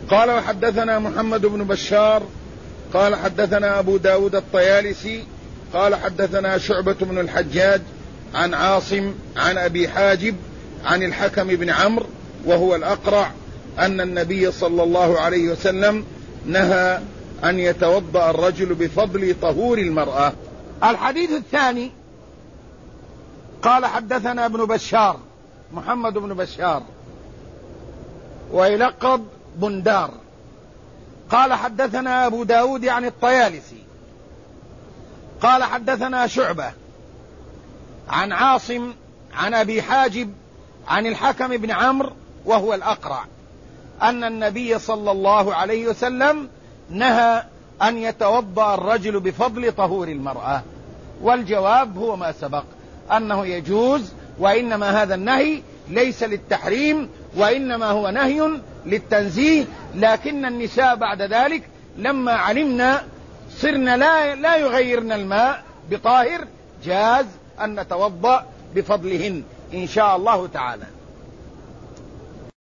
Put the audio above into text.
قال وحدثنا محمد بن بشار قال حدثنا أبو داود الطيالسي قال حدثنا شعبة بن الحجاج عن عاصم عن أبي حاجب عن الحكم بن عمرو وهو الأقرع أن النبي صلى الله عليه وسلم نهى أن يتوضأ الرجل بفضل طهور المرأة. الحديث الثاني قال حدثنا ابن بشار محمد بن بشار ويلقب بندار قال حدثنا أبو داود عن الطيالسي قال حدثنا شعبة عن عاصم عن أبي حاجب عن الحكم بن عمرو وهو الأقرع أن النبي صلى الله عليه وسلم نهى أن يتوضأ الرجل بفضل طهور المرأة. والجواب هو ما سبق أنه يجوز، وإنما هذا النهي ليس للتحريم وإنما هو نهي للتنزيه، لكن النساء بعد ذلك لما علمنا صرنا لا يغيرن الماء بطاهر، جاز أن نتوضأ بفضلهن إن شاء الله تعالى.